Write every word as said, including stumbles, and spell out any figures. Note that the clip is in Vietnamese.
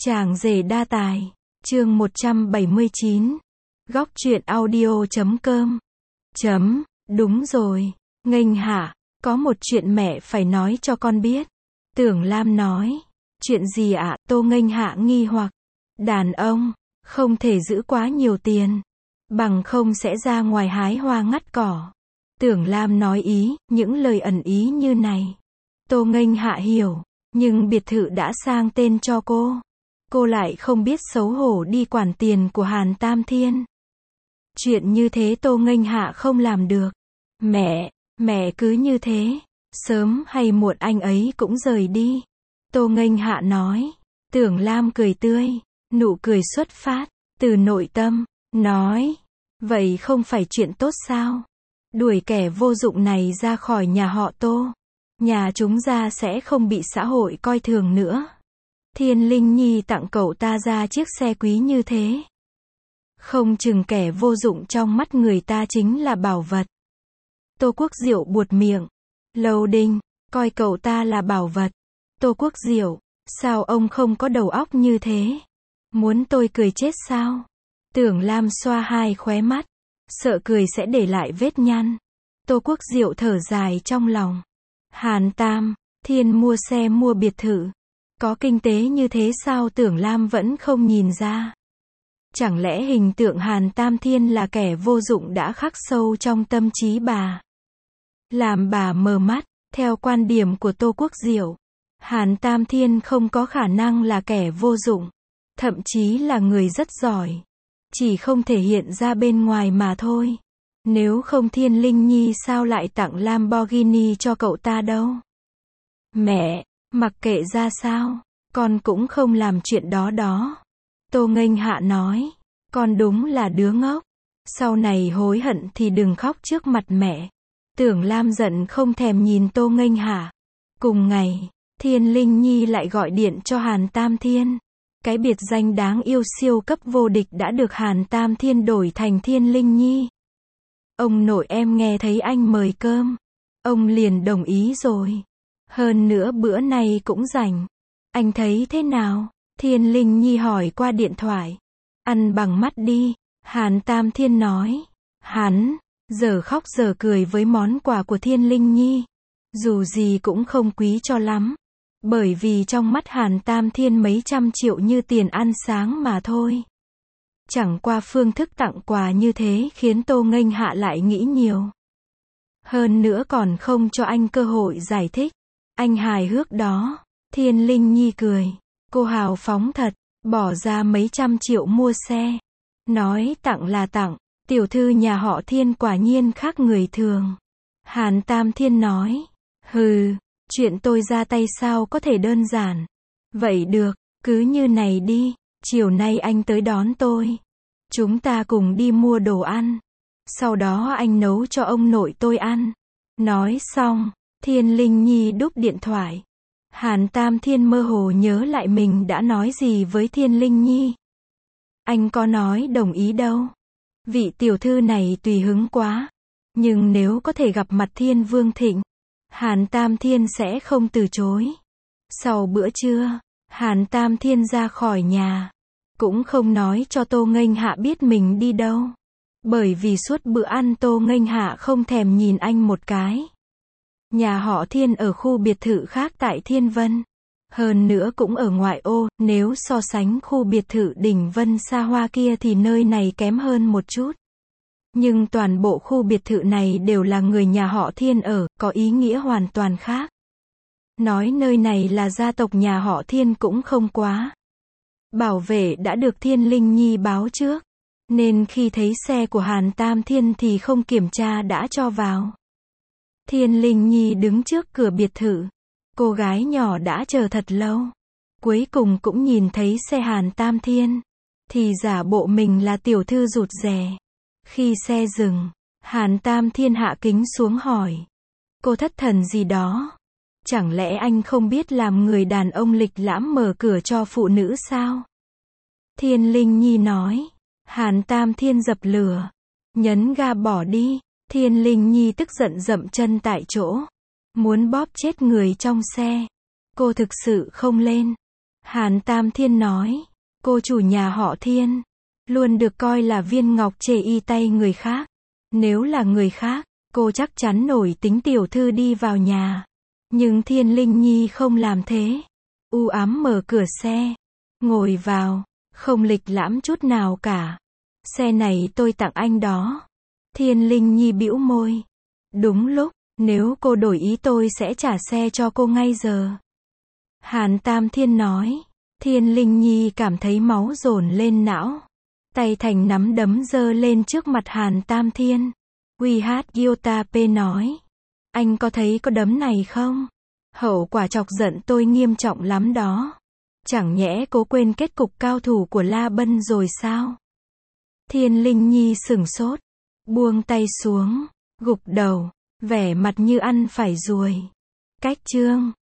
Chàng rể đa tài, chương một trăm bảy mươi chín. Góc truyện audio chấm com. Chấm, đúng rồi, nghênh hạ, có một chuyện mẹ phải nói cho con biết. Tưởng Lam nói, chuyện gì ạ? Tô nghênh hạ nghi hoặc, đàn ông, không thể giữ quá nhiều tiền, bằng không sẽ ra ngoài hái hoa ngắt cỏ. Tưởng Lam nói ý, những lời ẩn ý như này. Tô nghênh hạ hiểu, nhưng biệt thự đã sang tên cho cô. Cô lại không biết xấu hổ đi quản tiền của Hàn Tam Thiên. Chuyện như thế Tô nghênh hạ không làm được. Mẹ, mẹ cứ như thế, sớm hay muộn anh ấy cũng rời đi. Tô nghênh hạ nói. Tưởng Lam cười tươi, nụ cười xuất phát từ nội tâm, nói, vậy không phải chuyện tốt sao? Đuổi kẻ vô dụng này ra khỏi nhà họ Tô, nhà chúng ra sẽ không bị xã hội coi thường nữa. Thiên Linh Nhi tặng cậu ta ra chiếc xe quý như thế, không chừng kẻ vô dụng trong mắt người ta chính là bảo vật. Tô Quốc Diệu buột miệng. Lâu Đinh, coi cậu ta là bảo vật. Tô Quốc Diệu, sao ông không có đầu óc như thế? Muốn tôi cười chết sao? Tưởng Lam xoa hai khóe mắt, sợ cười sẽ để lại vết nhăn. Tô Quốc Diệu thở dài trong lòng. Hàn Tam Thiên mua xe mua biệt thự, có kinh tế như thế sao Tưởng Lam vẫn không nhìn ra? Chẳng lẽ hình tượng Hàn Tam Thiên là kẻ vô dụng đã khắc sâu trong tâm trí bà, làm bà mờ mắt? Theo quan điểm của Tô Quốc Diệu, Hàn Tam Thiên không có khả năng là kẻ vô dụng, thậm chí là người rất giỏi, chỉ không thể hiện ra bên ngoài mà thôi. Nếu không Thiên Linh Nhi sao lại tặng Lamborghini cho cậu ta đâu? Mẹ, mặc kệ ra sao, con cũng không làm chuyện đó đó. Tô nghênh hạ nói, con đúng là đứa ngốc, sau này hối hận thì đừng khóc trước mặt mẹ. Tưởng Lam giận không thèm nhìn Tô nghênh hạ. Cùng ngày, Thiên Linh Nhi lại gọi điện cho Hàn Tam Thiên. Cái biệt danh đáng yêu siêu cấp vô địch đã được Hàn Tam Thiên đổi thành Thiên Linh Nhi. Ông nội em nghe thấy anh mời cơm, ông liền đồng ý rồi. Hơn nữa bữa nay cũng rảnh. Anh thấy thế nào? Thiên Linh Nhi hỏi qua điện thoại. Ăn bằng mắt đi, Hàn Tam Thiên nói. Hắn, giờ khóc giờ cười với món quà của Thiên Linh Nhi. Dù gì cũng không quý cho lắm. Bởi vì trong mắt Hàn Tam Thiên mấy trăm triệu như tiền ăn sáng mà thôi. Chẳng qua phương thức tặng quà như thế khiến Tô nghênh hạ lại nghĩ nhiều. Hơn nữa còn không cho anh cơ hội giải thích. Anh hài hước đó. Thiên Linh Nhi cười. Cô hào phóng thật, bỏ ra mấy trăm triệu mua xe. Nói tặng là tặng, tiểu thư nhà họ Thiên quả nhiên khác người thường. Hàn Tam Thiên nói. Hừ, chuyện tôi ra tay sao có thể đơn giản. Vậy được, cứ như này đi, chiều nay anh tới đón tôi. Chúng ta cùng đi mua đồ ăn. Sau đó anh nấu cho ông nội tôi ăn. Nói xong, Thiên Linh Nhi đúp điện thoại. Hàn Tam Thiên mơ hồ nhớ lại mình đã nói gì với Thiên Linh Nhi. Anh có nói đồng ý đâu. Vị tiểu thư này tùy hứng quá. Nhưng nếu có thể gặp mặt Thiên Vương Thịnh, Hàn Tam Thiên sẽ không từ chối. Sau bữa trưa, Hàn Tam Thiên ra khỏi nhà. Cũng không nói cho Tô nghênh hạ biết mình đi đâu. Bởi vì suốt bữa ăn Tô nghênh hạ không thèm nhìn anh một cái. Nhà họ Thiên ở khu biệt thự khác tại Thiên Vân. Hơn nữa cũng ở ngoại ô, nếu so sánh khu biệt thự đỉnh Vân xa hoa kia thì nơi này kém hơn một chút. Nhưng toàn bộ khu biệt thự này đều là người nhà họ Thiên ở, có ý nghĩa hoàn toàn khác. Nói nơi này là gia tộc nhà họ Thiên cũng không quá. Bảo vệ đã được Thiên Linh Nhi báo trước, nên khi thấy xe của Hàn Tam Thiên thì không kiểm tra đã cho vào. Thiên Linh Nhi đứng trước cửa biệt thự. Cô gái nhỏ đã chờ thật lâu. Cuối cùng cũng nhìn thấy xe Hàn Tam Thiên. Thì giả bộ mình là tiểu thư rụt rè. Khi xe dừng, Hàn Tam Thiên hạ kính xuống hỏi. Cô thất thần gì đó? Chẳng lẽ anh không biết làm người đàn ông lịch lãm mở cửa cho phụ nữ sao? Thiên Linh Nhi nói. Hàn Tam Thiên dập lửa. Nhấn ga bỏ đi. Thiên Linh Nhi tức giận dậm chân tại chỗ. Muốn bóp chết người trong xe. Cô thực sự không lên. Hàn Tam Thiên nói, cô chủ nhà họ Thiên, luôn được coi là viên ngọc chê y tay người khác. Nếu là người khác, cô chắc chắn nổi tính tiểu thư đi vào nhà. Nhưng Thiên Linh Nhi không làm thế. U ám mở cửa xe, ngồi vào, không lịch lãm chút nào cả. Xe này tôi tặng anh đó. Thiên Linh Nhi bĩu môi. Đúng lúc, nếu cô đổi ý tôi sẽ trả xe cho cô ngay giờ. Hàn Tam Thiên nói. Thiên Linh Nhi cảm thấy máu dồn lên não. Tay thành nắm đấm giơ lên trước mặt Hàn Tam Thiên. Uy hát Gyota P nói. Anh có thấy có đấm này không? Hậu quả chọc giận tôi nghiêm trọng lắm đó. Chẳng nhẽ cố quên kết cục cao thủ của La Bân rồi sao? Thiên Linh Nhi sửng sốt. Buông tay xuống. Gục đầu. Vẻ mặt như ăn phải ruồi. Cách chương.